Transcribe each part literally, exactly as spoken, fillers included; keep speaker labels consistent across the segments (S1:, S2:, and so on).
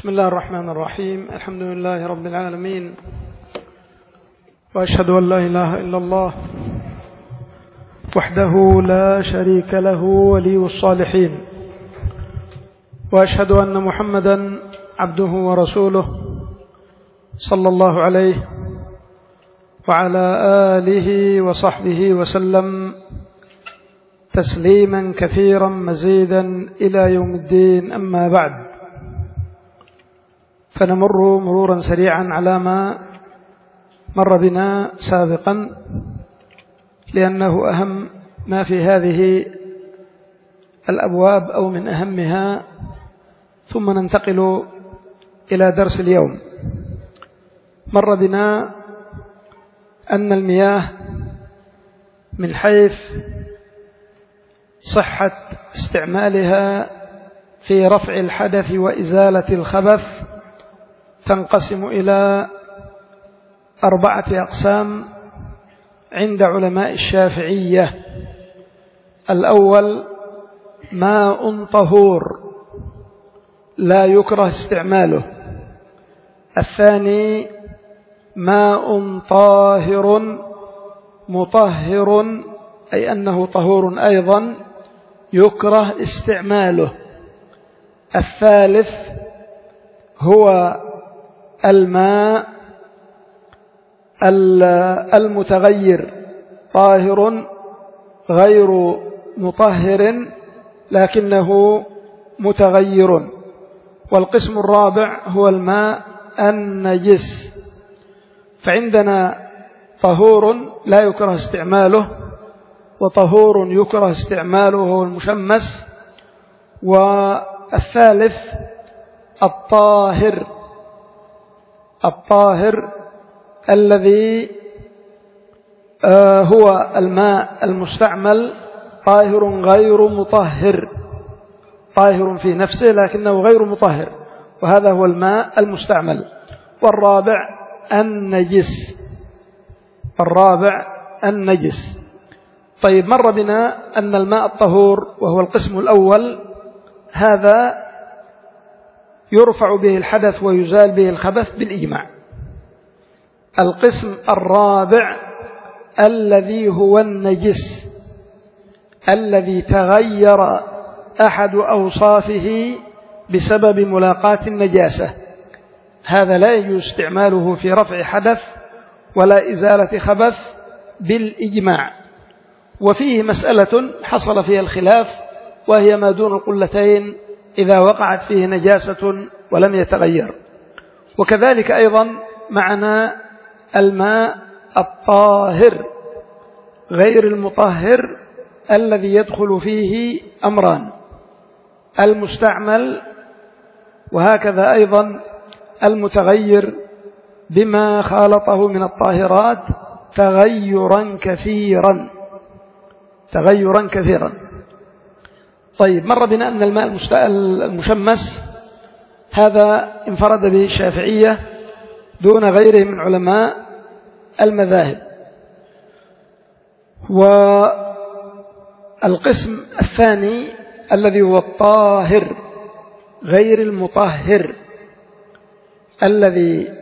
S1: بسم الله الرحمن الرحيم. الحمد لله رب العالمين، وأشهد أن لا إله إلا الله وحده لا شريك له ولي الصالحين، وأشهد أن محمدا عبده ورسوله صلى الله عليه وعلى آله وصحبه وسلم تسليما كثيرا مزيدا إلى يوم الدين. أما بعد، فنمر مرورا سريعا على ما مر بنا سابقا، لأنه أهم ما في هذه الأبواب أو من أهمها، ثم ننتقل إلى درس اليوم. مر بنا أن المياه من حيث صحة استعمالها في رفع الحدث وإزالة الخبث تنقسم إلى أربعة أقسام عند علماء الشافعية. الأول ماء طهور لا يكره استعماله. الثاني ماء طاهر مطهر، أي أنه طهور أيضا يكره استعماله. الثالث هو الماء المتغير، طاهر غير مطهر لكنه متغير. والقسم الرابع هو الماء النجس. فعندنا طهور لا يكره استعماله، وطهور يكره استعماله هو المشمس، والثالث الطاهر الطاهر الذي هو الماء المستعمل، طاهر غير مطهر، طاهر في نفسه لكنه غير مطهر، وهذا هو الماء المستعمل. والرابع النجس الرابع النجس. طيب، مر بنا أن الماء الطهور وهو القسم الأول هذا يرفع به الحدث ويزال به الخبث بالإجماع. القسم الرابع الذي هو النجس، الذي تغير أحد أوصافه بسبب ملاقاة النجاسة، هذا لا يجوز استعماله في رفع حدث ولا إزالة خبث بالإجماع. وفيه مسألة حصل فيها الخلاف، وهي ما دون القلتين إذا وقعت فيه نجاسة ولم يتغير. وكذلك أيضا معنا الماء الطاهر غير المطهر الذي يدخل فيه أمران: المستعمل، وهكذا أيضا المتغير بما خالطه من الطاهرات تغيرا كثيرا تغيرا كثيرا. طيب، مر بنا أن الماء المشمس هذا انفرد به الشافعية دون غيره من علماء المذاهب. والقسم الثاني الذي هو الطاهر غير المطهر، الذي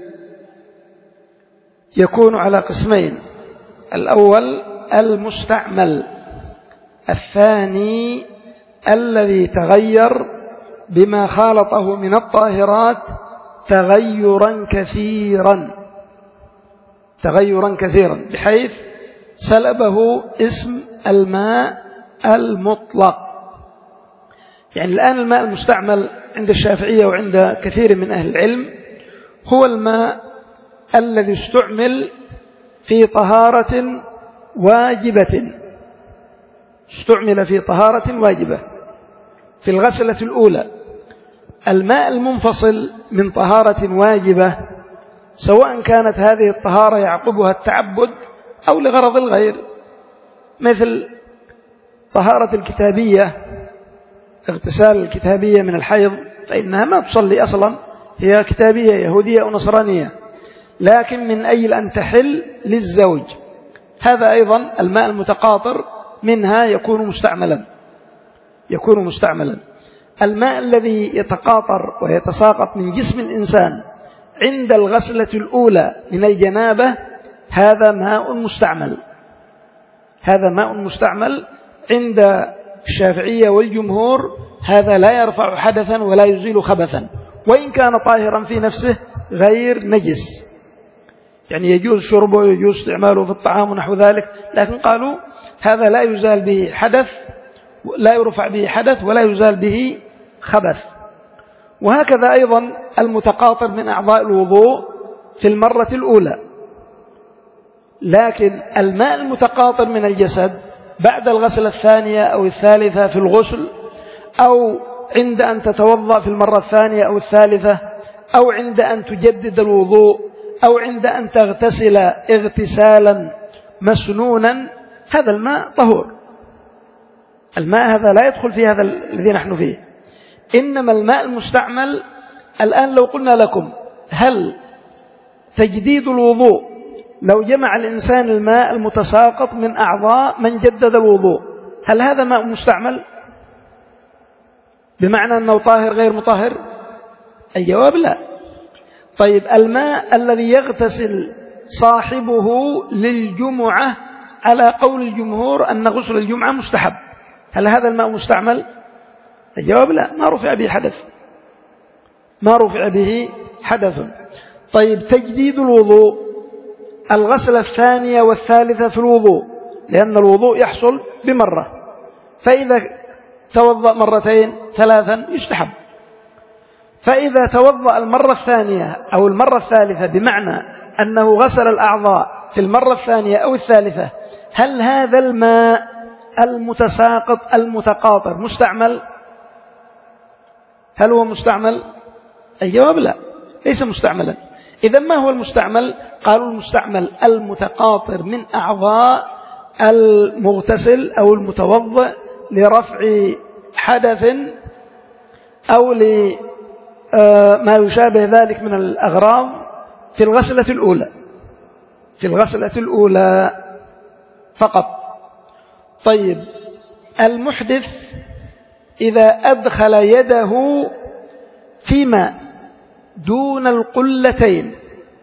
S1: يكون على قسمين: الأول المستعمل، الثاني الذي تغير بما خالطه من الطاهرات تغيرا كثيرا تغيرا كثيرا بحيث سلبه اسم الماء المطلق. يعني الآن الماء المستعمل عند الشافعية وعند كثير من أهل العلم هو الماء الذي استعمل في طهارة واجبة استعمل في طهارة واجبة في الغسلة الأولى. الماء المنفصل من طهارة واجبة، سواء كانت هذه الطهارة يعقبها التعبد أو لغرض الغير، مثل طهارة الكتابية، اغتسال الكتابية من الحيض، فإنها ما تصلي أصلا، هي كتابية يهودية أو نصرانية، لكن من أجل أن تحل للزوج. هذا أيضا الماء المتقاطر منها يكون مستعملا يكون مستعملا الماء الذي يتقاطر ويتساقط من جسم الإنسان عند الغسلة الأولى من الجنابة هذا ماء مستعمل، هذا ماء مستعمل عند الشافعية والجمهور، هذا لا يرفع حدثا ولا يزيل خبثا، وإن كان طاهرا في نفسه غير نجس، يعني يجوز شربه ويجوز استعماله في الطعام ونحو ذلك، لكن قالوا هذا لا يزال به حدث، لا يرفع به حدث ولا يزال به خبث. وهكذا أيضا المتقاطر من أعضاء الوضوء في المرة الأولى، لكن الماء المتقاطر من الجسد بعد الغسلة الثانية أو الثالثة في الغسل، أو عند أن تتوضأ في المرة الثانية أو الثالثة، أو عند أن تجدد الوضوء، أو عند أن تغتسل اغتسالا مسنونا، هذا الماء طهور. الماء هذا لا يدخل في هذا الذي نحن فيه. إنما الماء المستعمل الآن لو قلنا لكم هل تجديد الوضوء لو جمع الإنسان الماء المتساقط من أعضاء من جدد الوضوء هل هذا ماء مستعمل بمعنى أنه طاهر غير مطهر؟ الجواب لا. طيب الماء الذي يغتسل صاحبه للجمعة على قول الجمهور أن غسل الجمعة مستحب، هل هذا الماء مستعمل؟ الجواب لا، ما رفع به حدث، ما رفع به حدث. طيب تجديد الوضوء، الغسلة الثانية والثالثة في الوضوء، لأن الوضوء يحصل بمرة، فإذا توضأ مرتين ثلاثا يستحب، فإذا توضأ المرة الثانية أو المرة الثالثة بمعنى أنه غسل الأعضاء في المرة الثانية أو الثالثة، هل هذا الماء المتساقط المتقاطر مستعمل؟ هل هو مستعمل؟ الجواب لا، ليس مستعملا. إذا ما هو المستعمل؟ قالوا المستعمل المتقاطر من أعضاء المغتسل أو المتوضئ لرفع حدث أو لما يشابه ذلك من الأغراض في الغسلة الأولى، في الغسلة الأولى فقط. طيب المحدث إذا أدخل يده في ماء دون القلتين،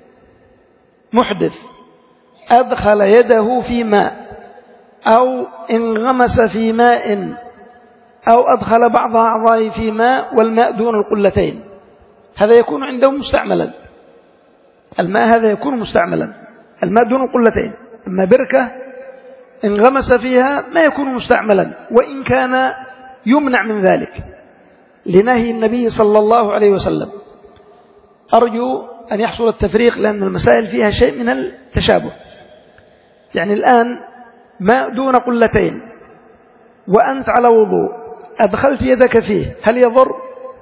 S1: محدث أدخل يده في ماء أو انغمس في ماء أو أدخل بعض أعضائه في ماء والماء دون القلتين، هذا يكون عنده مستعملا، الماء هذا يكون مستعملا، الماء دون القلتين. أما بركة انغمس فيها ما يكون مستعملا، وإن كان يمنع من ذلك لنهي النبي صلى الله عليه وسلم. أرجو أن يحصل التفريق لأن المسائل فيها شيء من التشابه. يعني الآن ماء دون قلتين وأنت على وضوء أدخلت يدك فيه، هل يضر؟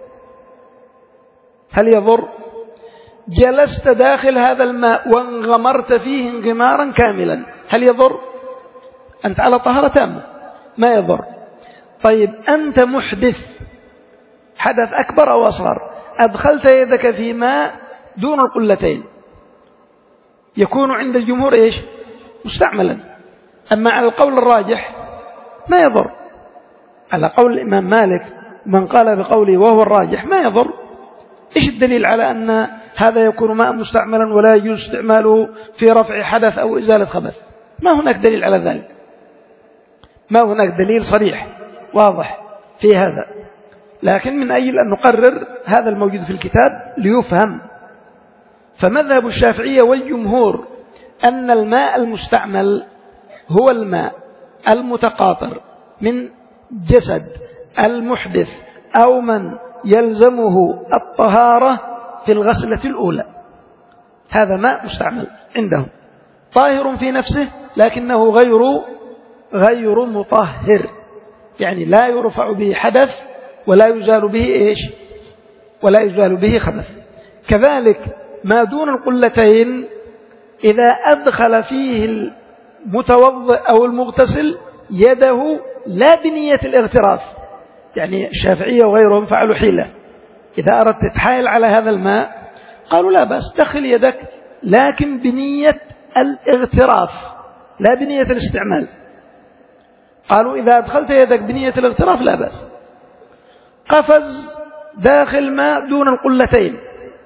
S1: هل يضر؟ جلست داخل هذا الماء وانغمرت فيه انغمارا كاملا، هل يضر؟ أنت على طهارة تامة ما يضر. طيب أنت محدث، حدث أكبر أو أصغر، أدخلت يدك في ماء دون القلتين، يكون عند الجمهور إيش؟ مستعملا. أما على القول الراجح ما يضر، على قول الإمام مالك من قال بقوله وهو الراجح ما يضر. إيش الدليل على أن هذا يكون ماء مستعملا ولا يجوز استعماله في رفع حدث أو إزالة خبث؟ ما هناك دليل على ذلك، ما هناك دليل صريح واضح في هذا، لكن من أجل أن نقرر هذا الموجود في الكتاب ليفهم. فمذهب الشافعية والجمهور أن الماء المستعمل هو الماء المتقاطر من جسد المحدث أو من يلزمه الطهارة في الغسلة الأولى، هذا ماء مستعمل عندهم طاهر في نفسه لكنه غير غير مطهر، يعني لا يرفع به حدث ولا يزال به إيش؟ ولا يزال به خبث. كذلك ما دون القلتين إذا أدخل فيه المتوضئ أو المغتسل يده لا بنية الاغتراف، يعني الشافعية وغيرهم فعلوا حيلة، إذا أردت تتحايل على هذا الماء قالوا لا بأس دخل يدك لكن بنية الاغتراف لا بنية الاستعمال. قالوا إذا أدخلت يدك بنية الاغتراف لا بأس. قفز داخل ماء دون القلتين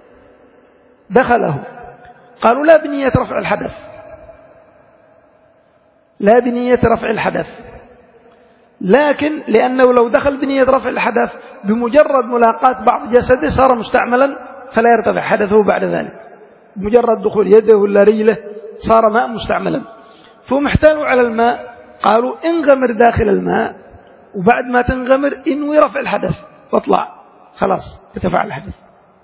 S1: دخله، قالوا لا بنية رفع الحدث، لا بنية رفع الحدث، لكن لأنه لو دخل بنية رفع الحدث بمجرد ملاقاة بعض جسده صار مستعملا فلا يرتفع حدثه بعد ذلك، بمجرد دخول يده ولا رجله صار ماء مستعملا. ثم احتالوا على الماء، قالوا انغمر داخل الماء، وبعد ما تنغمر انوي رفع الحدث واطلع، خلاص ارتفع الحدث.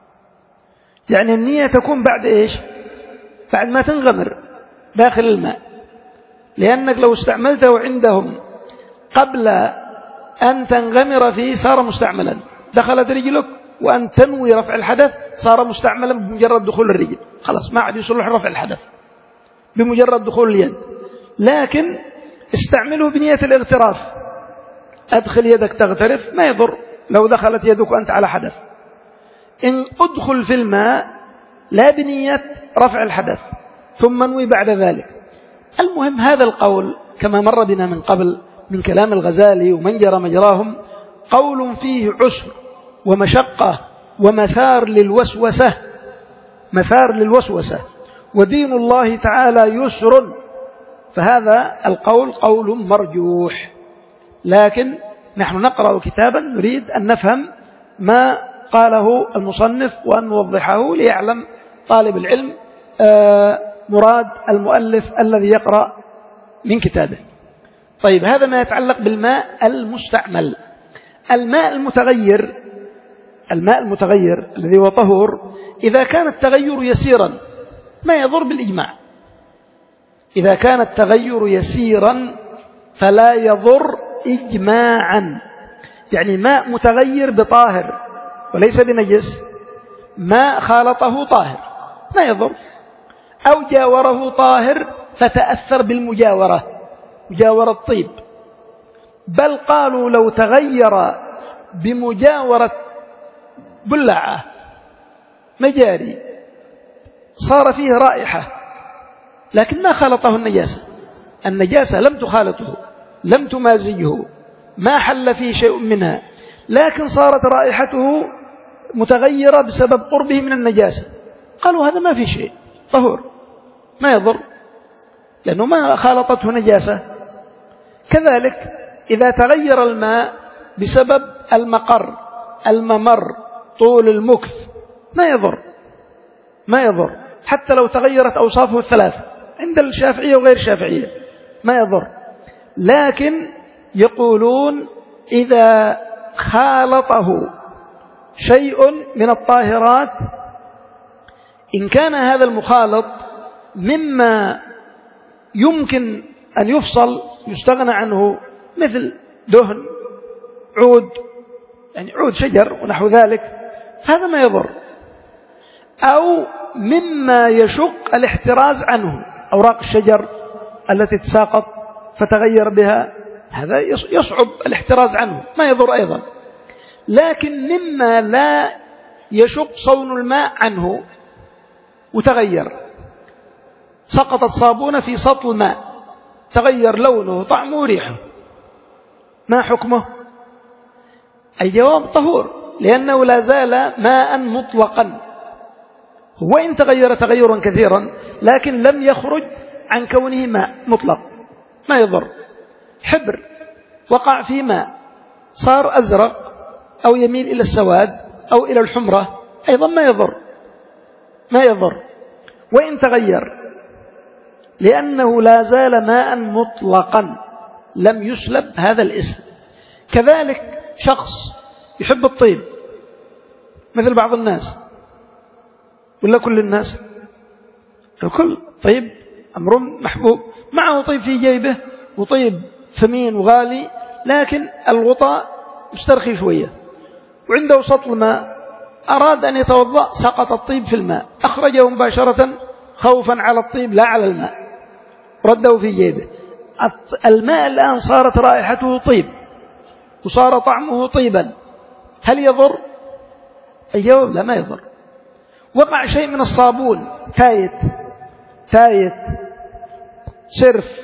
S1: يعني النية تكون بعد إيش؟ بعد ما تنغمر داخل الماء، لأنك لو استعملته عندهم قبل أن تنغمر فيه صار مستعملا، دخلت رجلك وأن تنوي رفع الحدث صار مستعملا بمجرد دخول الرجل، خلاص ما عاد يصلح رفع الحدث بمجرد دخول اليد. لكن استعمله بنية الاغتراف، أدخل يدك تغترف ما يضر لو دخلت يدك وأنت على حدث. إن أدخل في الماء لا بنية رفع الحدث ثم انوي بعد ذلك. المهم هذا القول كما مر بنا من قبل من كلام الغزالي ومن جرى مجراهم قول فيه عسر ومشقة ومثار للوسوسة، مثار للوسوسة، ودين الله تعالى يسر، فهذا القول قول مرجوح. لكن نحن نقرأ كتابا نريد أن نفهم ما قاله المصنف وأن نوضحه ليعلم طالب العلم مراد المؤلف الذي يقرأ من كتابه. طيب هذا ما يتعلق بالماء المستعمل. الماء المتغير، الماء المتغير الذي هو طهور إذا كان التغير يسيرا ما يضر بالإجماع، إذا كان التغير يسيرا فلا يضر إجماعا. يعني ماء متغير بطاهر وليس بنجس، ماء خالطه طاهر ما يضر، أو جاوره طاهر فتأثر بالمجاورة، مجاورة الطيب، بل قالوا لو تغير بمجاورة بلعة مجاري صار فيه رائحة لكن ما خالطه النجاسة، النجاسة لم تخالطه لم تمازجه ما حل فيه شيء منها، لكن صارت رائحته متغيرة بسبب قربه من النجاسة، قالوا هذا ما في شيء طهور ما يضر لأنه ما خالطته نجاسة. كذلك إذا تغير الماء بسبب المقر الممر طول المكث ما يضر ما يضر حتى لو تغيرت أوصافه الثلاثة عند الشافعية وغير الشافعية ما يضر. لكن يقولون إذا خالطه شيء من الطاهرات إن كان هذا المخالط مما يمكن أن يفصل يستغنى عنه مثل دهن عود يعني عود شجر ونحو ذلك فهذا ما يضر، أو مما يشق الاحتراز عنه أوراق الشجر التي تساقط فتغير بها هذا يصعب الاحتراز عنه ما يضر أيضا. لكن مما لا يشق صون الماء عنه وتغير، سقطت صابونة في سطل الماء تغير لونه طعمه وريحه ما حكمه؟ الجواب طهور لأنه لا زال ماء مطلقا، هو إن تغير تغيرا كثيرا لكن لم يخرج عن كونه ماء مطلق ما يضر. حبر وقع في ماء صار أزرق أو يميل إلى السواد أو إلى الحمرة أيضا ما يضر ما يضر وإن تغير لأنه لا زال ماء مطلقا لم يسلب هذا الاسم. كذلك شخص يحب الطيب مثل بعض الناس ولا كل الناس، الكل طيب أمر محبوب، معه طيب في جيبه وطيب ثمين وغالي لكن الغطاء مسترخي شوية وعنده سطل ماء أراد أن يتوضأ سقط الطيب في الماء أخرجه مباشرة خوفا على الطيب لا على الماء رده في جيبه. الماء الآن صارت رائحته طيب وصار طعمه طيبا هل يضر؟ الجواب لا ما يضر. وقع شيء من الصابون تايت تايت سرف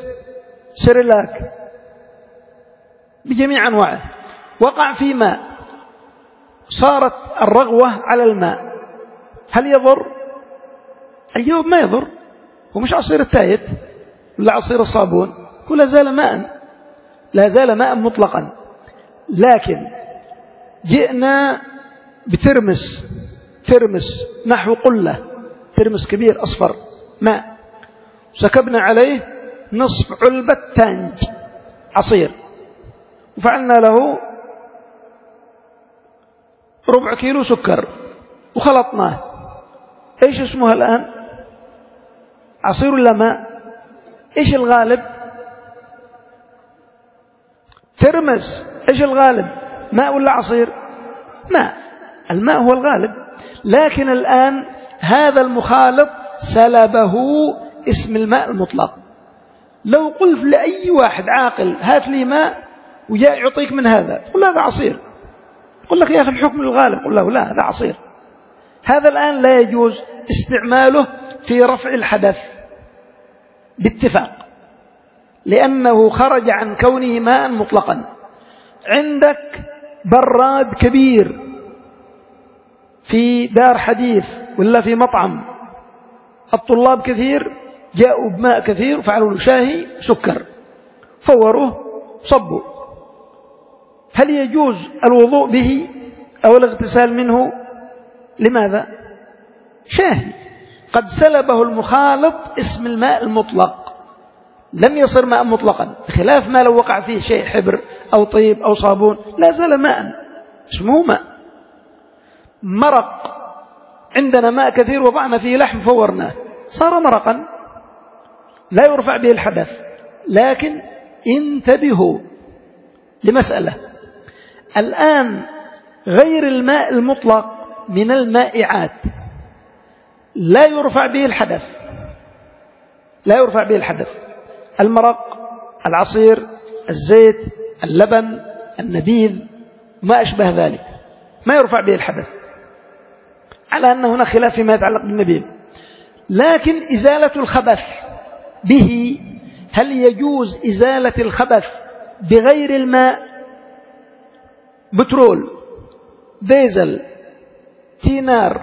S1: سريلاك بجميع أنواعه وقع في ماء صارت الرغوة على الماء، هل يضر؟ الجواب ما يضر. هو مش عصير التايت ولا عصير الصابون، هو لا زال ماء، لا زال ماء مطلقا. لكن جئنا بترمس، ترمس نحو قلة، ترمس كبير أصفر ماء، سكبنا عليه نصف علبة تانج عصير، وفعلنا له ربع كيلو سكر وخلطناه، ايش اسمها الآن؟ عصير ولا ماء؟ ايش الغالب؟ ترمس، ايش الغالب؟ ماء ولا عصير؟ ماء، الماء هو الغالب. لكن الآن هذا المخالط سلبه اسم الماء المطلق. لو قلت لأي واحد عاقل هات لي ماء وجاء يعطيك من هذا، تقول هذا عصير، يقول لك يا أخي الحكم الغالب، قل له لا هذا عصير. هذا الآن لا يجوز استعماله في رفع الحدث باتفاق، لأنه خرج عن كونه ماء مطلقا. عندك براد كبير في دار حديث ولا في مطعم، الطلاب كثير، جاءوا بماء كثير وفعلوا له شاهي سكر، فوروه صبوا، هل يجوز الوضوء به أو الاغتسال منه؟ لماذا؟ شاهي، قد سلبه المخالط اسم الماء المطلق، لم يصر ماء مطلقا، بخلاف ما لو وقع فيه شيء حبر أو طيب أو صابون لا زال ماء، اسمه ماء. مرق، عندنا ماء كثير وضعنا فيه لحم فورناه صار مرقا، لا يرفع به الحدث. لكن انتبهوا لمسألة، الآن غير الماء المطلق من المائعات لا يرفع به الحدث، لا يرفع به الحدث، المرق، العصير، الزيت، اللبن، النبيذ، ما أشبه ذلك ما يرفع به الحدث، على أن هنا خلاف فيما يتعلق بالنبيذ. لكن إزالة الخبث به، هل يجوز إزالة الخبث بغير الماء؟ بترول، ديزل، تينار،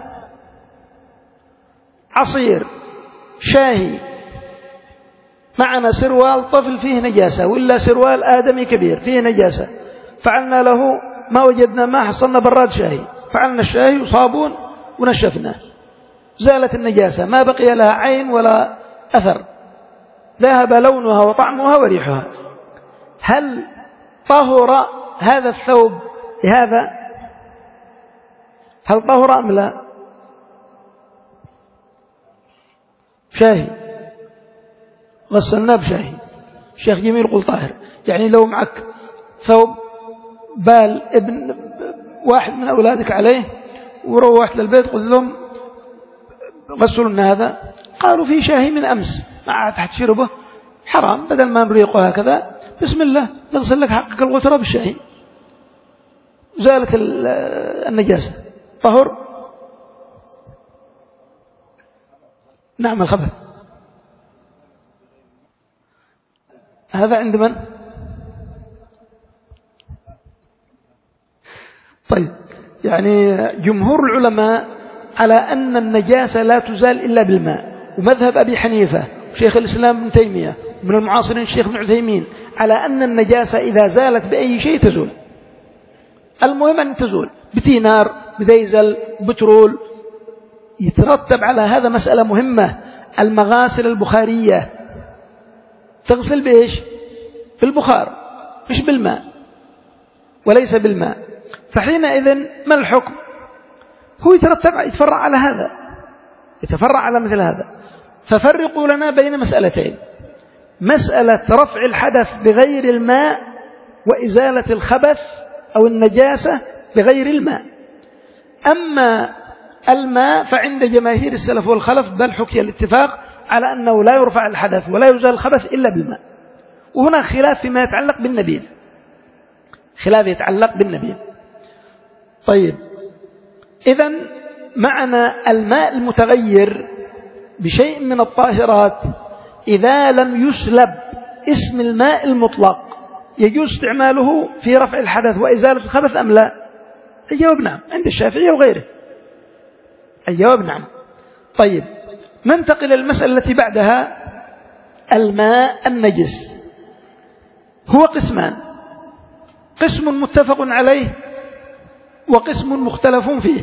S1: عصير، شاهي، معنا سروال طفل فيه نجاسة ولا سروال آدمي كبير فيه نجاسة، فعلنا له ما وجدنا ما حصلنا براد شاهي، فعلنا الشاهي وصابون ونشفناه، زالت النجاسة، ما بقي لها عين ولا أثر، ذهب لونها وطعمها وريحها. هل طهر هذا الثوب بهذا؟ هل طهر أم لا؟ شاهي غسلناه بشاهي، الشيخ جميل قل طاهر. يعني لو معك ثوب بال ابن واحد من أولادك عليه وروحت للبيت قلت لهم غسلوا لنا هذا، قالوا فيه شاهي من أمس ما تحت شربه حرام، بدل ما نريقه هكذا بسم الله نغسل لك حقك الغترة بالشاهي، زالت النجاسة، طهر. نعم الخبث هذا عند من؟ طيب، يعني جمهور العلماء على أن النجاسة لا تزال إلا بالماء، ومذهب أبي حنيفة وشيخ الإسلام ابن تيمية ومن المعاصرين الشيخ ابن عثيمين على أن النجاسة إذا زالت بأي شيء تزول، المهم أن تزول بتينار، بديزل، بترول. يترتب على هذا مسألة مهمة، المغاسل البخارية تغسل بإيش؟ بالبخار مش بالماء، وليس بالماء. فحينئذ ما الحكم؟ هو يترتب يتفرع على هذا، يتفرع على مثل هذا. ففرقوا لنا بين مسألتين، مسألة رفع الحدث بغير الماء وإزالة الخبث أو النجاسة بغير الماء. أما الماء فعند جماهير السلف والخلف بل حكي الاتفاق على أنه لا يرفع الحدث ولا يزال الخبث إلا بالماء. وهنا خلاف فيما يتعلق بالنبيذ، خلاف يتعلق بالنبيذ. طيب، إذن معنى الماء المتغير بشيء من الطاهرات إذا لم يسلب اسم الماء المطلق يجوز استعماله في رفع الحدث وإزالة الخبث أم لا؟ الجواب نعم عند الشافعية وغيره، الجواب نعم. طيب ننتقل إلى المسألة التي بعدها. الماء النجس هو قسمان، قسم متفق عليه وقسم مختلف فيه.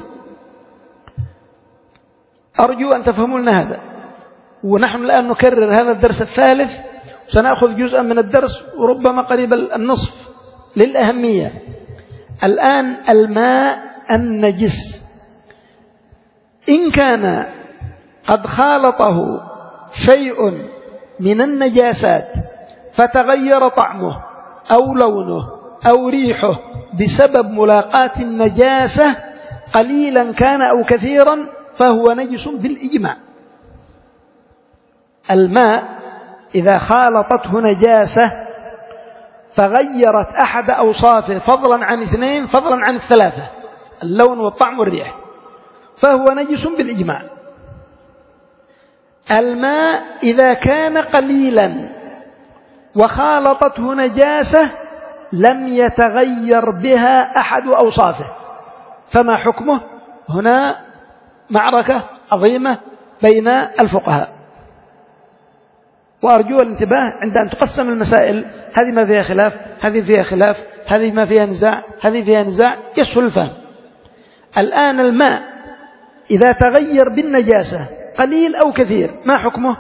S1: أرجو أن تفهموا لنا هذا، ونحن الآن نكرر هذا الدرس الثالث، سنأخذ جزءا من الدرس وربما قريب النصف للأهمية. الآن الماء النجس إن كان قد خالطه شيء من النجاسات فتغير طعمه أو لونه أو ريحه بسبب ملاقاة النجاسة قليلا كان أو كثيرا فهو نجس بالإجماع. الماء إذا خالطته نجاسة فغيرت أحد أوصافه فضلا عن اثنين فضلا عن الثلاثة، اللون والطعم والريح، فهو نجس بالإجماع. الماء إذا كان قليلا وخالطته نجاسة لم يتغير بها أحد أوصافه، فما حكمه؟ هنا معركة عظيمة بين الفقهاء، وأرجو الانتباه عند أن تقسم المسائل، هذه ما فيها خلاف، هذه فيها خلاف، هذه ما فيها نزاع، هذه فيها نزاع، يسهل الفهم. الآن الماء إذا تغير بالنجاسة قليل أو كثير ما حكمه؟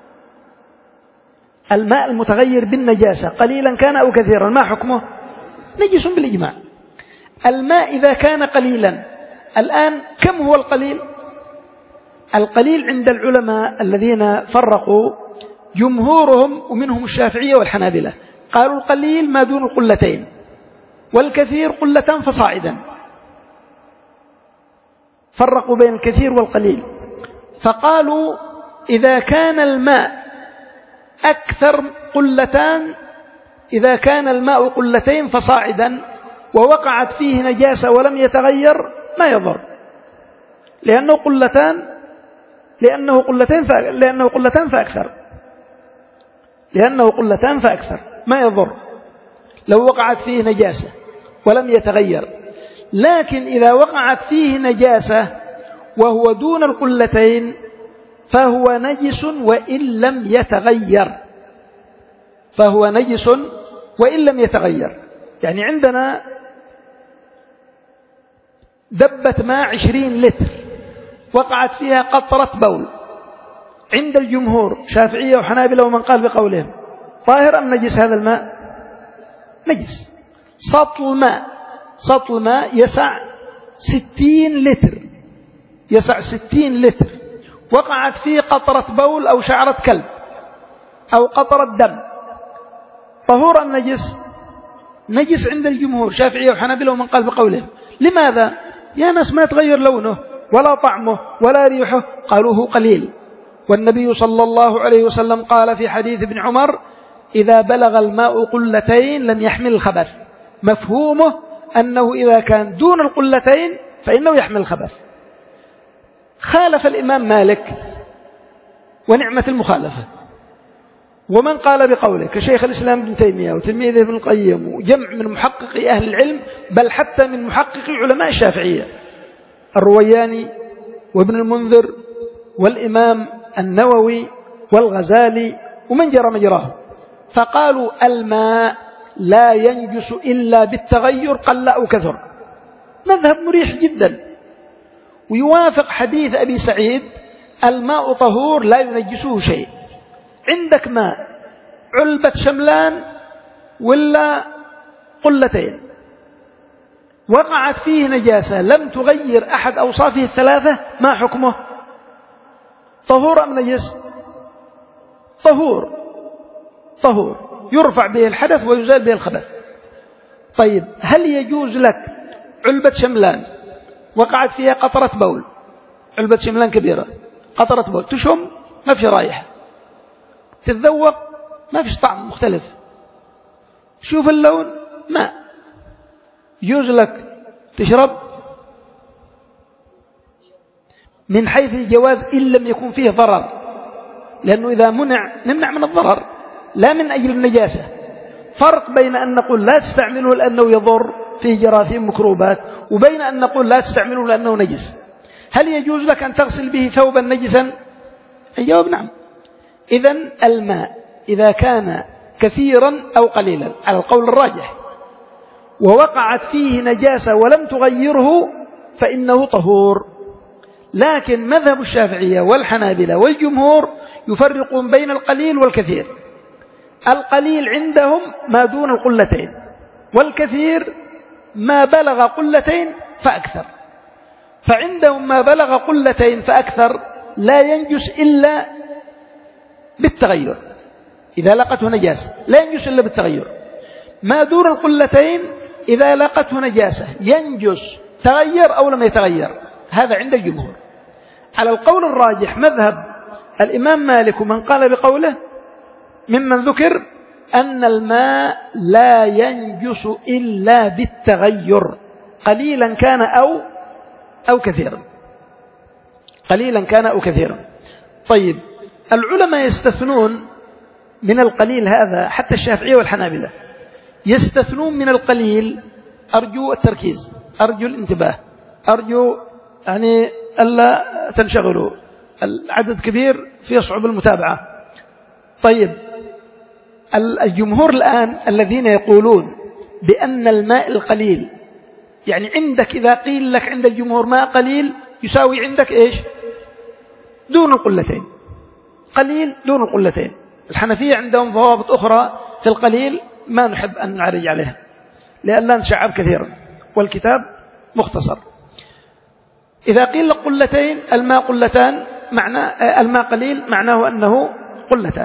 S1: الماء المتغير بالنجاسة قليلا كان أو كثيرا ما حكمه؟ نجس بالإجماع. الماء إذا كان قليلا، الآن كم هو القليل؟ القليل عند العلماء الذين فرقوا جمهورهم ومنهم الشافعية والحنابلة قالوا القليل ما دون القلتين، والكثير قلتان فصاعدا، فرقوا بين الكثير والقليل. فقالوا إذا كان الماء أكثر قلتان، إذا كان الماء قلتين فصاعدا ووقعت فيه نجاسة ولم يتغير ما يضر، لأنه قلتان لأنه قلتين لأنه قلتان فأكثر لأنه قلتان فأكثر ما يضر لو وقعت فيه نجاسة ولم يتغير. لكن إذا وقعت فيه نجاسة وهو دون القلتين فهو نجس وإن لم يتغير، فهو نجس وإن لم يتغير. يعني عندنا دبة ماء عشرين لتر وقعت فيها قطرة بول، عند الجمهور شافعية وحنابلة ومن قال بقولهم طاهر أم نجس هذا الماء؟ نجس. سطل ماء سطل ماء يسع ستين لتر يسع ستين لتر وقعت فيه قطرة بول أو شعرة كلب أو قطرة دم، طهور أم نجس؟ نجس عند الجمهور شافعية وحنابلة ومن قال بقولهم. لماذا؟ يا ناس ما يتغير لونه ولا طعمه ولا ريحه، قالوه قليل. والنبي صلى الله عليه وسلم قال في حديث ابن عمر إذا بلغ الماء قلتين لم يحمل الخبث، مفهومه أنه إذا كان دون القلتين فإنه يحمل الخبث. خالف الإمام مالك ونعمة المخالفة، ومن قال بقوله كشيخ الإسلام ابن تيمية وتلميذه ابن القيم وجمع من محققي أهل العلم، بل حتى من محققي علماء الشافعية الروياني وابن المنذر والإمام النووي والغزالي ومن جرى مجراه، فقالوا الماء لا ينجس إلا بالتغير قل أو كثر. مذهب مريح جدا ويوافق حديث أبي سعيد الماء طهور لا ينجسه شيء. عندك ماء علبة شملان ولا قلتين وقعت فيه نجاسة لم تغير أحد أوصافه الثلاثة، ما حكمه؟ طهور أم نجس؟ طهور طهور يرفع به الحدث ويزال به الخبث. طيب هل يجوز لك علبة شملان وقعت فيها قطرة بول، علبة شملان كبيرة قطرة بول، تشم ما في رائحة، تتذوق ما فيش طعم مختلف، شوف اللون ماء، يجوز لك تشرب من حيث الجواز إن لم يكن فيه ضرر، لأنه إذا منع نمنع من الضرر لا من أجل النجاسة. فرق بين أن نقول لا تستعمله لأنه يضر فيه جراثيم مكروبات، وبين أن نقول لا تستعمله لأنه نجس، هل يجوز لك أن تغسل به ثوبا نجسا؟ الجواب نعم. إذن الماء إذا كان كثيرا أو قليلا على القول الراجح ووقعت فيه نجاسة ولم تغيره فإنه طهور. لكن مذهب الشافعية والحنابلة والجمهور يفرقون بين القليل والكثير. القليل عندهم ما دون القلتين، والكثير ما بلغ قلتين فأكثر. فعندهم ما بلغ قلتين فأكثر لا ينجس إلا بالتغير، إذا لقته نجاسة لا ينجس إلا بالتغير. ما دون القلتين إذا لقته نجاسة ينجس تغير أو لم يتغير، هذا عند الجمهور. على القول الراجح مذهب الإمام مالك ومن قال بقوله ممن ذكر أن الماء لا ينجس إلا بالتغير، قليلا كان أو أو كثيرا، قليلا كان أو كثيرا. طيب العلماء يستثنون من القليل هذا، حتى الشافعية والحنابلة يستثنون من القليل، أرجو التركيز، أرجو الانتباه، أرجو يعني ألا تنشغلوا، العدد كبير فيصعب المتابعة. طيب الجمهور الآن الذين يقولون بأن الماء القليل، يعني عندك إذا قيل لك عند الجمهور ماء قليل يساوي عندك إيش؟ دون القلتين، قليل دون القلتين. الحنفية عندهم ضوابط أخرى في القليل ما نحب أن نعرج عليها لأن لا نشعب كثيرا، والكتاب مختصر. إذا قيل لك قلتين الماء قلتان، معنى الماء قليل معناه أنه قلتان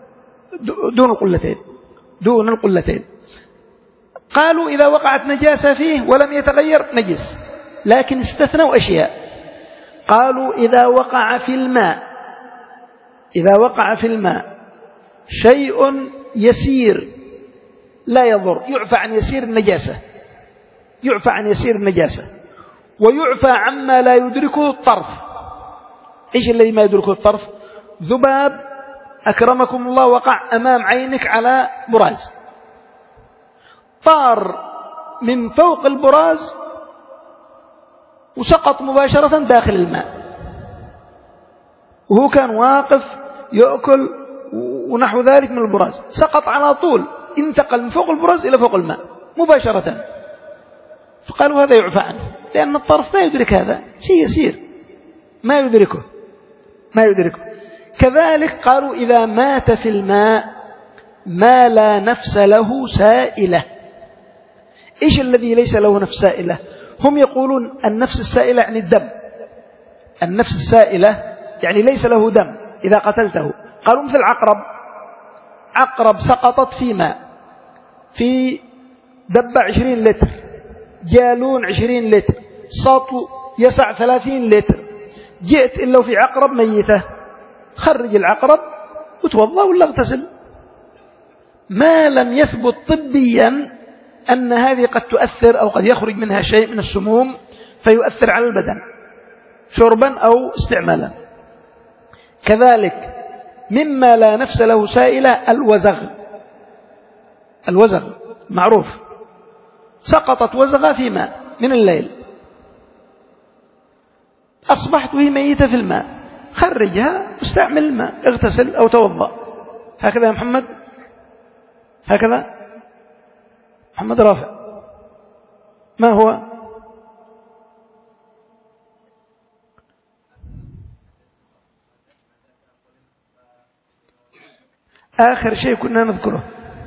S1: دون القلتين، دون القلتين. قالوا إذا وقعت نجاسة فيه ولم يتغير نجس، لكن استثنوا أشياء. قالوا إذا وقع في الماء إذا وقع في الماء شيء يسير لا يضر، يعفى عن يسير النجاسة، يعفى عن يسير النجاسة ويعفى عما لا يدركه الطرف. إيش الذي ما يدركه الطرف؟ ذباب أكرمكم الله وقع أمام عينك على براز، طار من فوق البراز وسقط مباشرة داخل الماء، وهو كان واقف يأكل ونحو ذلك من البراز، سقط على طول، انتقل من فوق البراز إلى فوق الماء مباشرة. فقالوا هذا يعفى عنه لأن الطرف ما يدرك، هذا شيء يسير ما يدركه ما يدركه كذلك قالوا إذا مات في الماء ما لا نفس له سائلة. إيش الذي ليس له نفس سائلة؟ هم يقولون النفس السائلة يعني الدم، النفس السائلة يعني ليس له دم إذا قتلته. قالوا مثل عقرب، عقرب سقطت في ماء، في دبة عشرين لتر، جالون عشرين لتر، سطل يسع ثلاثين لتر، جئت إلا في عقرب ميتة، خرج العقرب وتوضأ ولا اغتسل، ما لم يثبت طبيا أن هذه قد تؤثر أو قد يخرج منها شيء من السموم فيؤثر على البدن شربا أو استعمالا. كذلك مما لا نفس له سائلة الوزغ، الوزغ معروف، سقطت وزغة في ماء من الليل، أصبحت وهي ميتة في الماء، خرجها واستعمل الماء، اغتسل أو توضأ. هكذا يا محمد، هكذا محمد رافع، ما هو؟ آخر شيء كنا نذكره،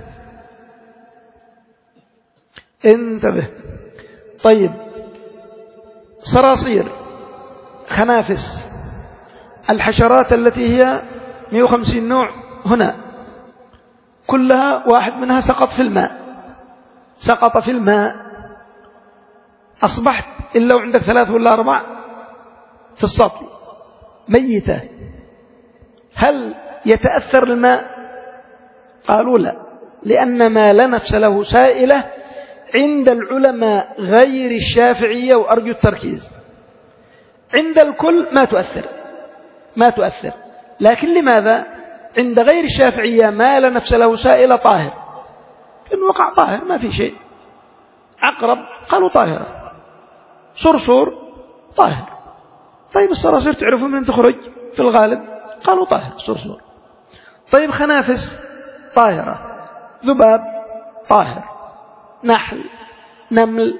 S1: انتبه. طيب صراصير، خنافس، الحشرات التي هي مئة وخمسين نوع هنا كلها واحد منها سقط في الماء، سقط في الماء، أصبحت إلا وعندك ثلاث ولا أربع في السطل ميتة، هل يتأثر الماء؟ قالوا لا، لأن ما لا نفس له سائلة عند العلماء غير الشافعية، وأرجو التركيز، عند الكل ما تؤثر ما تؤثر لكن لماذا عند غير الشافعية ما لا نفس له سائلة طاهر؟ إن وقع طاهر ما في شيء، عقرب قالوا طاهرة، صرصور طاهر. طيب الصراصير تعرفوا من تخرج في الغالب؟ قالوا طاهر صرصور. طيب خنافس طاهرة، ذباب طاهر، نحل، نمل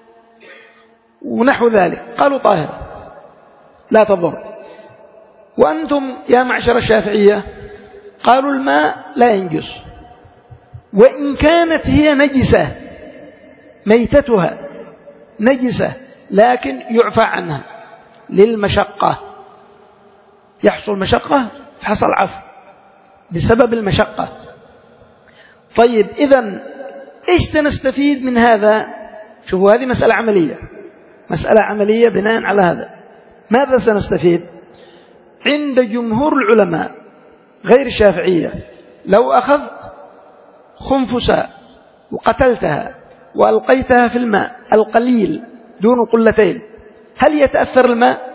S1: ونحو ذلك قالوا طاهرة لا تضر. وأنتم يا معشر الشافعية قالوا الماء لا ينجس، وإن كانت هي نجسة ميتتها نجسة لكن يعفى عنها للمشقة، يحصل مشقة فحصل عفو بسبب المشقة. طيب إذن إيش سنستفيد من هذا؟ شوفوا هذه مسألة عملية، مسألة عملية بناء على هذا. ماذا سنستفيد؟ عند جمهور العلماء غير الشافعية لو أخذت خنفساء وقتلتها وألقيتها في الماء القليل دون قلتين هل يتأثر الماء؟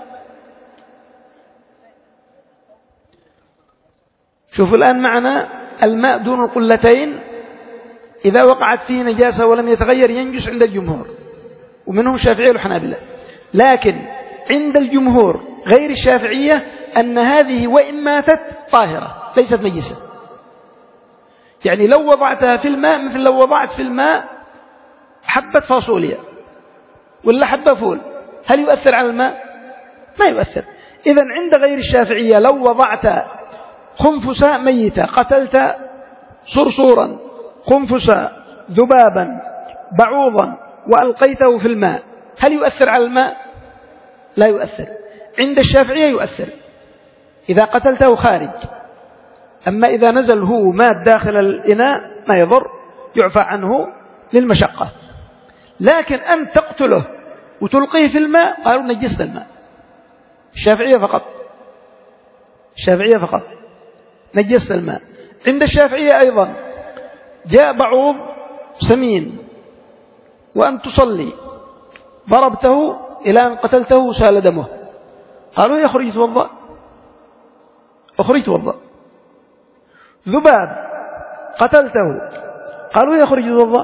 S1: شوفوا الآن معنا الماء دون القلتين إذا وقعت فيه نجاسة ولم يتغير ينجس عند الجمهور، ومنهم الشافعية والحنابلة. لكن عند الجمهور غير الشافعية أن هذه وإن ماتت طاهرة ليست نجسة. يعني لو وضعتها في الماء مثل لو وضعت في الماء حبة فاصوليا ولا حبة فول، هل يؤثر على الماء؟ ما يؤثر. إذن عند غير الشافعية لو وضعت خنفساء ميتة، قتلت صرصورا، خنفساء، ذبابا، بعوضا وألقيته في الماء هل يؤثر على الماء؟ لا يؤثر. عند الشافعية يؤثر إذا قتلته خارج، أما إذا نزل هو مات داخل الإناء ما يضر، يعفى عنه للمشقة. لكن أن تقتله وتلقيه في الماء قالوا نجست الماء. الشافعية فقط، الشافعية فقط نجست الماء. عند الشافعية أيضا جاء بعوض سمين وأن تصلي ضربته إلى أن قتلته سال دمه، قالوا يخرج يتوضأ، أخرج يتوضأ. ذباب قتلته قالوا يخرج يتوضأ.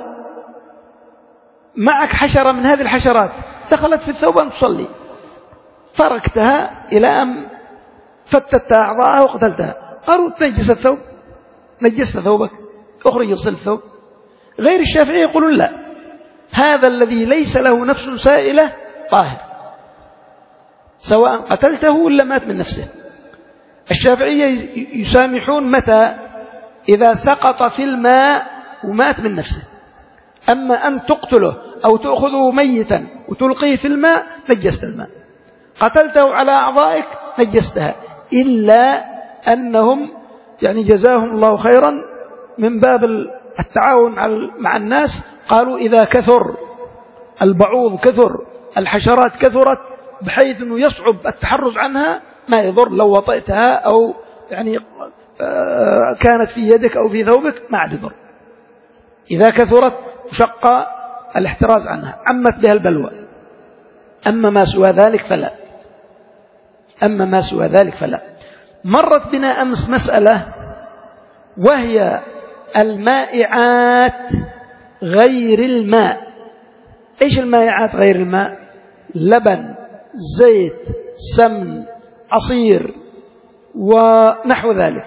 S1: معك حشرة من هذه الحشرات دخلت في الثوب أن تصلي، فركتها إلى أن فتت أعضاءها وقتلتها، قالوا تنجس الثوب، نجست ثوبك، أخرج يغسل الثوب. غير الشافعي يقولون لا، هذا الذي ليس له نفس سائلة طاهر سواء قتلته ولا مات من نفسه. الشافعية يسامحون متى؟ إذا سقط في الماء ومات من نفسه. أما أن تقتله أو تأخذه ميتا وتلقيه في الماء نجست الماء، قتلته على أعضائك نجستها، إلا أنهم يعني جزاهم الله خيرا من باب التعاون مع الناس قالوا إذا كثر البعوض كثر الحشرات كثرت بحيث أنه يصعب التحرز عنها ما يضر لو وطئتها أو يعني كانت في يدك أو في ثوبك ما عاد يضر. إذا كثرت شق الاحتراز عنها عمت بها البلوى. أما ما سوى ذلك فلا، أما ما سوى ذلك فلا. مرت بنا أمس مسألة وهي المائعات غير الماء. إيش المائعات غير الماء؟ لبن، زيت، سمن، عصير ونحو ذلك.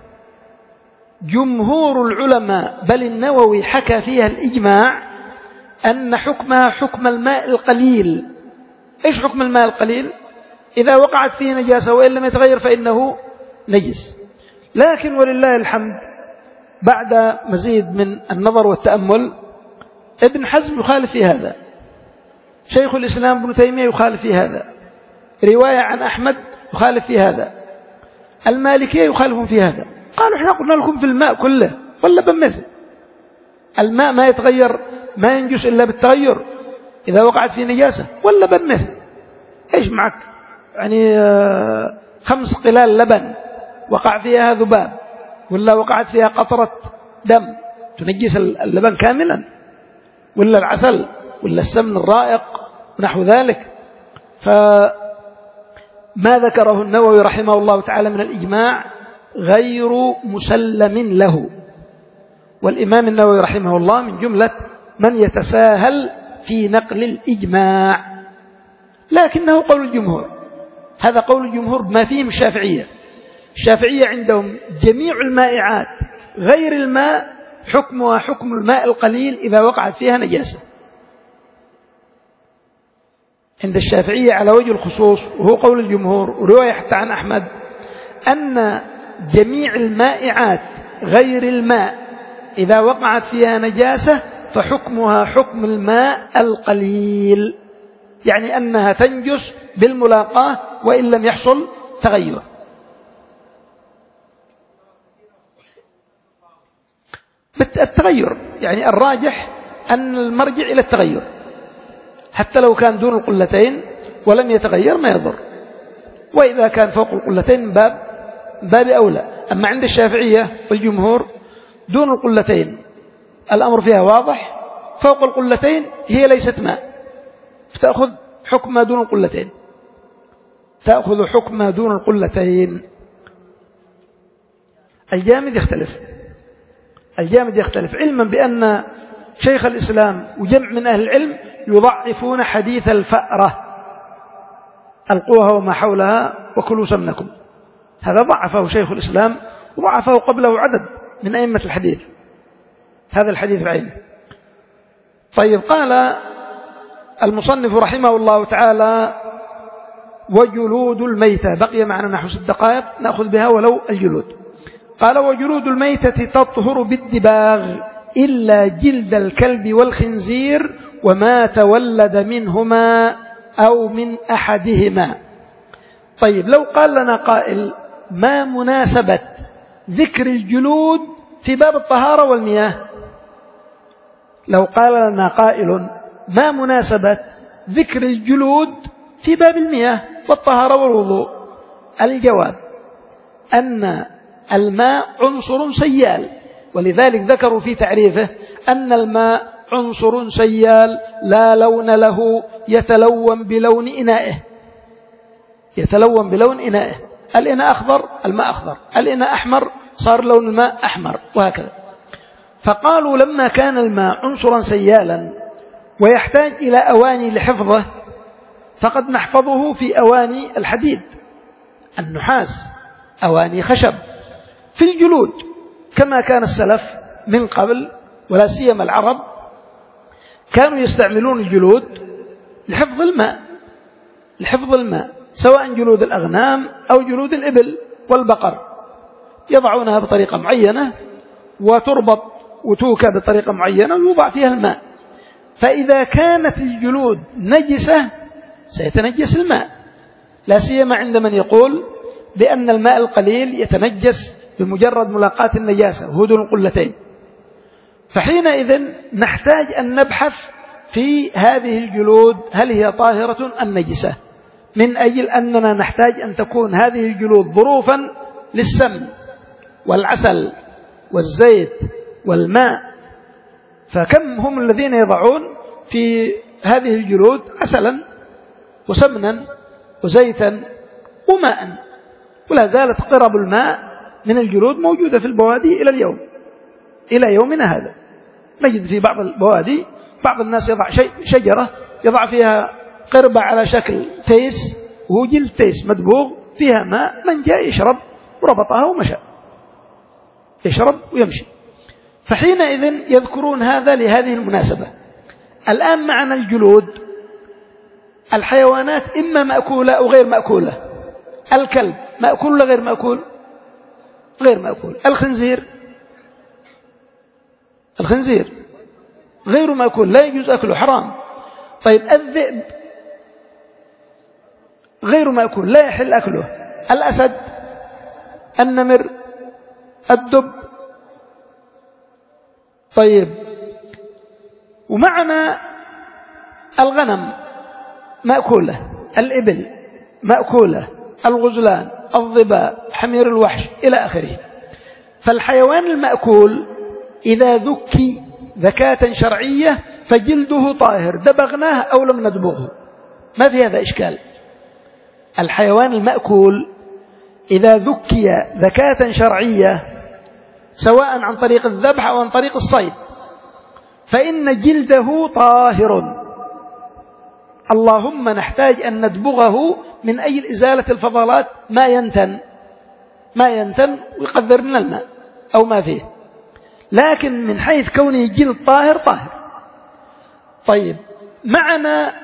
S1: جمهور العلماء بل النووي حكى فيها الإجماع أن حكمها حكم الماء القليل. إيش حكم الماء القليل؟ إذا وقعت فيه نجاسة وإن لم يتغير فإنه نجس. لكن ولله الحمد بعد مزيد من النظر والتأمل ابن حزم يخالف في هذا، شيخ الإسلام ابن تيمية يخالف في هذا، رواية عن أحمد يخالف في هذا، المالكية يخالفون في هذا. قالوا احنا قلنا لكم في الماء كله ولا بمثل الماء ما يتغير ما ينجس إلا بالتغير إذا وقعت فيه نجاسة ولا بمثل. إيش معك يعني خمس قلال لبن وقع فيها ذباب ولا وقعت فيها قطرة دم تنجس اللبن كاملا، ولا العسل ولا السمن الرائق ونحو ذلك. فما ذكره النووي رحمه الله تعالى من الإجماع غير مسلم له. والإمام النووي رحمه الله من جملة من يتساهل في نقل الإجماع، لكنه قول الجمهور، هذا قول الجمهور ما فيهم الشافعية. الشافعية عندهم جميع المائعات غير الماء حكمها حكم الماء القليل إذا وقعت فيها نجاسة. عند الشافعية على وجه الخصوص، وهو قول الجمهور ورواية حتى عن أحمد، أن جميع المائعات غير الماء إذا وقعت فيها نجاسة فحكمها حكم الماء القليل، يعني أنها تنجس بالملاقاة وإن لم يحصل تغير. التغير يعني الراجح أن المرجع إلى التغير، حتى لو كان دون القلتين ولم يتغير ما يضر، وإذا كان فوق القلتين باب باب أولى. أما عند الشافعية والجمهور دون القلتين الأمر فيها واضح، فوق القلتين هي ليست ماء، فتأخذ حكم ما دون القلتين، تأخذ حكم ما دون القلتين. الجامد يختلف، الجامد يختلف، علما بأن شيخ الإسلام وجمع من أهل العلم يضعفون حديث الفأرة، ألقوها وما حولها وكلوا سمنكم، هذا ضعفه شيخ الإسلام وضعفه قبله عدد من أئمة الحديث، هذا الحديث بعينه. طيب، قال المصنف رحمه الله تعالى: وجلود الميتة، بقي معنا نحو ست دقائق نأخذ بها ولو الجلود. قال: وجلود الميتة تطهر بالدباغ إلا جلد الكلب والخنزير وما تولد منهما أو من أحدهما. طيب، لو قال لنا قائل: ما مناسبة ذكر الجلود في باب الطهارة والمياه؟ لو قال لنا قائل: ما مناسبة ذكر الجلود في باب المياه والطهارة والوضوء؟ الجواب أن الماء عنصر سيال، ولذلك ذكروا في تعريفه أن الماء عنصر سيال لا لون له، يتلون بلون إنائه، يتلون بلون إنائه، الإناء أخضر الماء أخضر، الإناء أحمر صار لون الماء أحمر، وهكذا. فقالوا لما كان الماء عنصرا سيالا ويحتاج إلى أواني لحفظه، فقد نحفظه في أواني الحديد، النحاس، أواني خشب. في الجلود كما كان السلف من قبل ولا سيما العرب كانوا يستعملون الجلود لحفظ الماء، لحفظ الماء، سواء جلود الأغنام أو جلود الإبل والبقر، يضعونها بطريقة معينة وتربط وتوكى بطريقة معينة ويوضع فيها الماء. فإذا كانت الجلود نجسة سيتنجس الماء، لا سيما عند من يقول بأن الماء القليل يتنجس بمجرد ملاقاة النجاسة وهو دون القلتين. فحينئذ نحتاج أن نبحث في هذه الجلود هل هي طاهرة أم نجسة، من أجل أننا نحتاج أن تكون هذه الجلود ظروفا للسمن والعسل والزيت والماء. فكم هم الذين يضعون في هذه الجلود عسلا وسمنا وزيتا وماء، ولا زالت قرب الماء من الجلود موجودة في البوادي إلى اليوم، إلى يومنا هذا نجد في بعض البوادي بعض الناس يضع شيء شجرة يضع فيها قربة على شكل تيس، وهو جلد تيس مدبوغ فيها ماء، من جاء يشرب وربطها ومشى، يشرب ويمشي. فحينئذ يذكرون هذا لهذه المناسبة. الآن معنا الجلود، الحيوانات إما مأكولة أو غير مأكولة. الكلب مأكول ولا غير مأكول؟ غير مأكول. الخنزير، الخنزير غير مأكول، لا يجوز أكله، حرام. طيب، الذئب غير مأكول، لا يحل أكله. الأسد، النمر، الدب. طيب، ومعنا الغنم مأكولة، الإبل مأكولة، الغزلان، الظباء، حمير الوحش إلى آخره. فالحيوان المأكول إذا ذكي ذكاة شرعية فجلده طاهر، دبغناه أو لم ندبغه ما في هذا إشكال. الحيوان المأكول إذا ذكي ذكاة شرعية سواء عن طريق الذبح أو عن طريق الصيد فإن جلده طاهر اللهم نحتاج أن ندبغه من أجل إزالة الفضلات ما ينتن ما ينتن ويقدر من الماء أو ما فيه، لكن من حيث كونه جلد طاهر طاهر. طيب معنا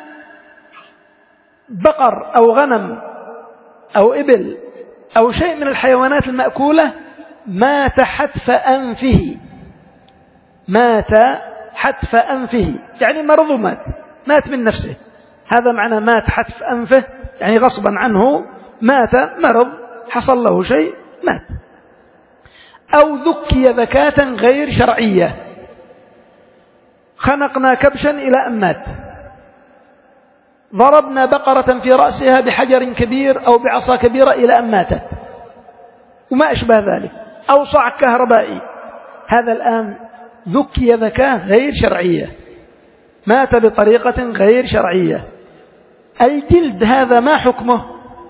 S1: بقر أو غنم أو إبل أو شيء من الحيوانات المأكولة مات حتف أنفه، مات حتف أنفه يعني مرض مات مات من نفسه، هذا معنى مات حتف أنفه يعني غصبا عنه مات، مرض حصل له شيء مات. أو ذكي ذكاة غير شرعية، خنقنا كبشا إلى أن مات، ضربنا بقرة في رأسها بحجر كبير أو بعصا كبيرة إلى أن ماتت وما أشبه ذلك، أو صعق كهربائي، هذا الآن ذكي ذكاة غير شرعية، مات بطريقة غير شرعية. الجلد هذا ما حكمه؟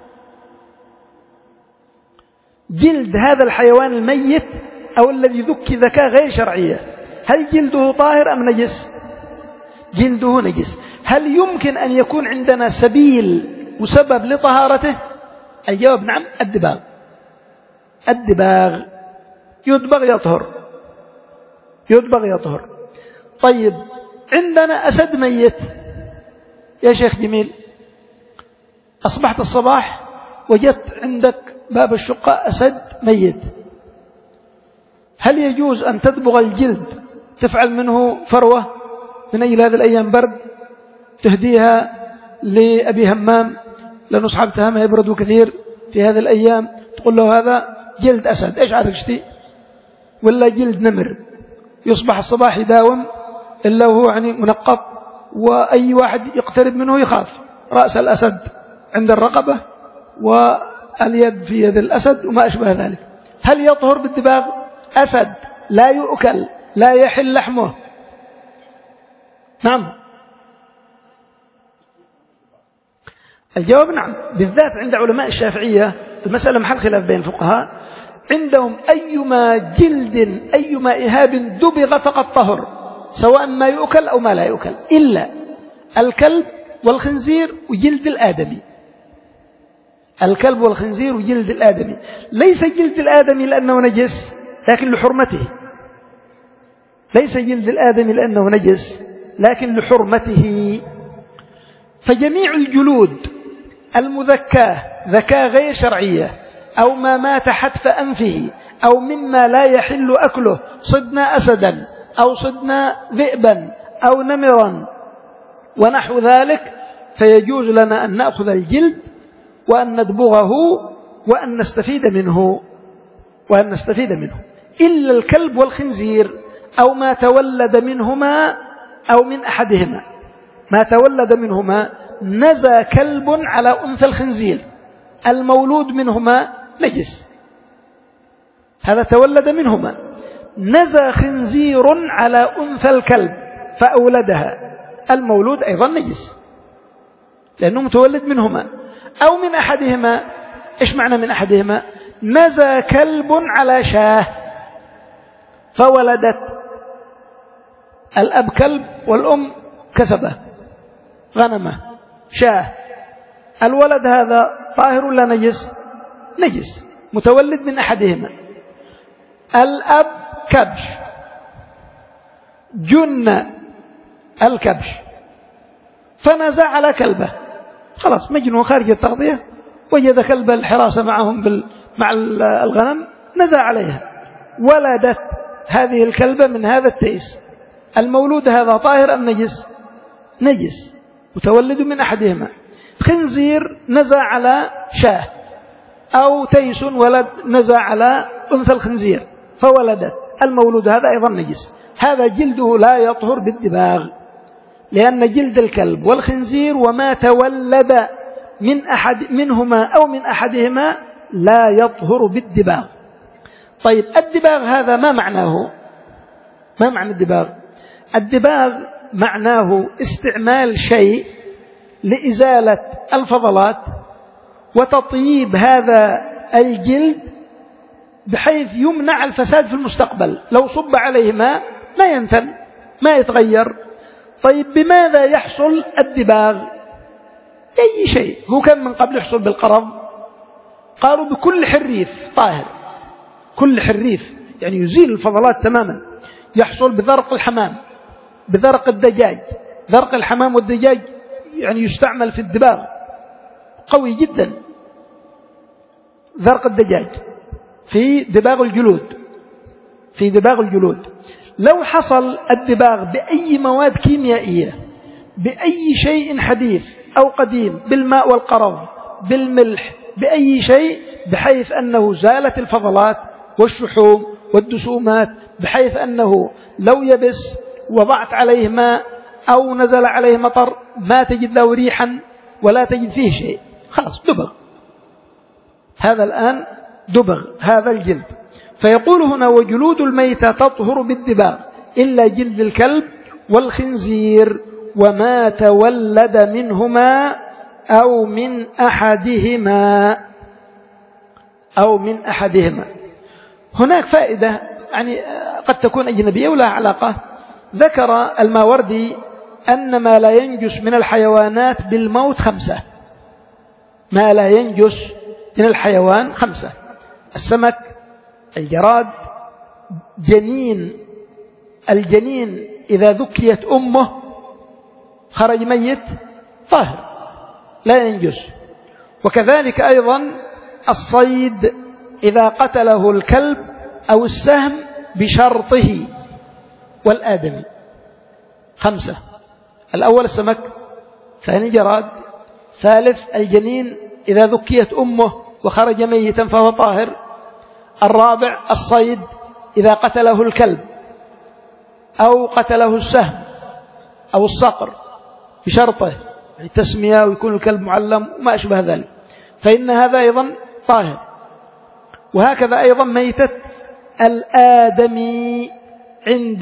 S1: جلد هذا الحيوان الميت أو الذي ذكي ذكاة غير شرعية، هل جلده طاهر أم نجس؟ جلده نجس. هل يمكن أن يكون عندنا سبيل وسبب لطهارته؟ الجواب نعم، الدباغ. الدباغ يدبغ يطهر، يدبغ يطهر. طيب عندنا أسد ميت يا شيخ جميل، أصبحت الصباح وجدت عندك باب الشقة أسد ميت، هل يجوز أن تدبغ الجلد تفعل منه فروة من أجل هذه الأيام برد تهديها لأبي همام لأنه أصحاب تهامه يبردوا كثير في هذه الأيام، تقول له هذا جلد أسد إيش عارف اشتي، ولا جلد نمر يصبح الصباح يداوم إلا هو يعني منقط وأي واحد يقترب منه يخاف، رأس الأسد عند الرقبة واليد في يد الأسد وما أشبه ذلك، هل يطهر بالدباغ؟ أسد لا يؤكل لا يحل لحمه. نعم الجواب نعم، بالذات عند علماء الشافعية المسألة محل خلاف بين الفقهاء، عندهم أيما جلد أيما إهاب دبغ فقد طهر، سواء ما يؤكل أو ما لا يؤكل، إلا الكلب والخنزير وجلد الآدمي. الكلب والخنزير وجلد الآدمي، ليس جلد الآدمي لأنه نجس لكن لحرمته، ليس جلد الآدمي لأنه نجس لكن لحرمته. فجميع الجلود المذكاة ذكاة غير شرعية أو ما مات حتف أنفه أو مما لا يحل أكله، صدنا أسدا أو صدنا ذئبا أو نمرا ونحو ذلك، فيجوز لنا أن نأخذ الجلد وأن ندبغه وأن نستفيد منه وأن نستفيد منه إلا الكلب والخنزير أو ما تولد منهما أو من أحدهما، ما تولد منهما نزى كلب على أنثى الخنزير، المولود منهما نجس، هذا تولد منهما، نزى خنزير على أنثى الكلب فأولدها، المولود أيضا نجس لأنه متولد منهما. أو من أحدهما، إيش معنى من أحدهما؟ نزى كلب على شاه فولدت، الأب كلب والأم كسبه غنمه شاه، الولد هذا طاهر ولا نجس؟ نجس، متولد من أحدهما. الأب كبش جن الكبش فنزع على كلبه، خلاص مجنون خارج التغذية، وجد كلب الحراسة معهم بال... مع الغنم نزع عليها، ولدت هذه الكلبة من هذا التيس، المولود هذا طاهر أم نجس؟ نجس، متولد من أحدهما. خنزير نزع على شاه أو تيس ولد نزع على أنثى الخنزير فولدت، المولود هذا أيضا نجس، هذا جلده لا يطهر بالدباغ، لأن جلد الكلب والخنزير وما تولد من أحد منهما أو من أحدهما لا يطهر بالدباغ. طيب الدباغ هذا ما معناه؟ ما معنى الدباغ؟ الدباغ معناه استعمال شيء لإزالة الفضلات وتطييب هذا الجلد بحيث يمنع الفساد في المستقبل، لو صب عليه ماء ما ينتن ما يتغير. طيب بماذا يحصل الدباغ؟ أي شيء. هو كان من قبل يحصل بالقرض، قالوا بكل حريف طاهر، كل حريف يعني يزيل الفضلات تماما. يحصل بذرق الحمام، بذرق الدجاج. ذرق الحمام والدجاج يعني يستعمل في الدباغ، قوي جدا. ذرق الدجاج في دباغ الجلود، في دباغ الجلود. لو حصل الدباغ بأي مواد كيميائية، بأي شيء حديث أو قديم، بالماء والقرض، بالملح، بأي شيء، بحيث أنه زالت الفضلات والشحوم والدسومات، بحيث أنه لو يبس وضعت عليه ماء أو نزل عليه مطر ما تجد له ريحا ولا تجد فيه شيء، خلاص دبغ. هذا الآن دبغ هذا الجلد. فيقول هنا وجلود الميتة تطهر بالدباغ إلا جلد الكلب والخنزير وما تولد منهما أو من أحدهما أو من أحدهما. هناك فائدة يعني قد تكون أجنبية ولا علاقة. ذكر الماوردي أن ما لا ينجس من الحيوانات بالموت خمسة. ما لا ينجس من الحيوان خمسة: السمك، الجراد، جنين الجنين إذا ذكيت أمه خرج ميت طاهر لا ينجس. وكذلك أيضا الصيد إذا قتله الكلب أو السهم بشرطه، والآدمي. خمسة: الأول السمك، ثاني جراد، ثالث الجنين إذا ذكيت أمه وخرج ميتا فهو طاهر، الرابع الصيد إذا قتله الكلب أو قتله السهم أو الصقر بشرطه، يعني تسمية ويكون الكلب معلم وما أشبه ذلك، فإن هذا أيضا طاهر. وهكذا أيضا ميتة الآدمي عند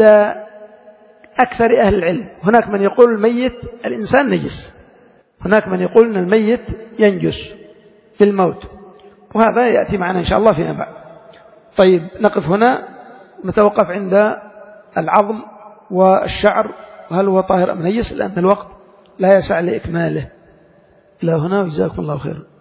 S1: أكثر أهل العلم. هناك من يقول الميت الإنسان نجس، هناك من يقول أن الميت ينجس بالموت، وهذا يأتي معنا إن شاء الله فيما بعد. طيب نقف هنا، نتوقف عند العظم والشعر وهل هو طاهر أم نجس، لأن الوقت لا يسع لإكماله. إلى هنا وجزاكم الله خيرا.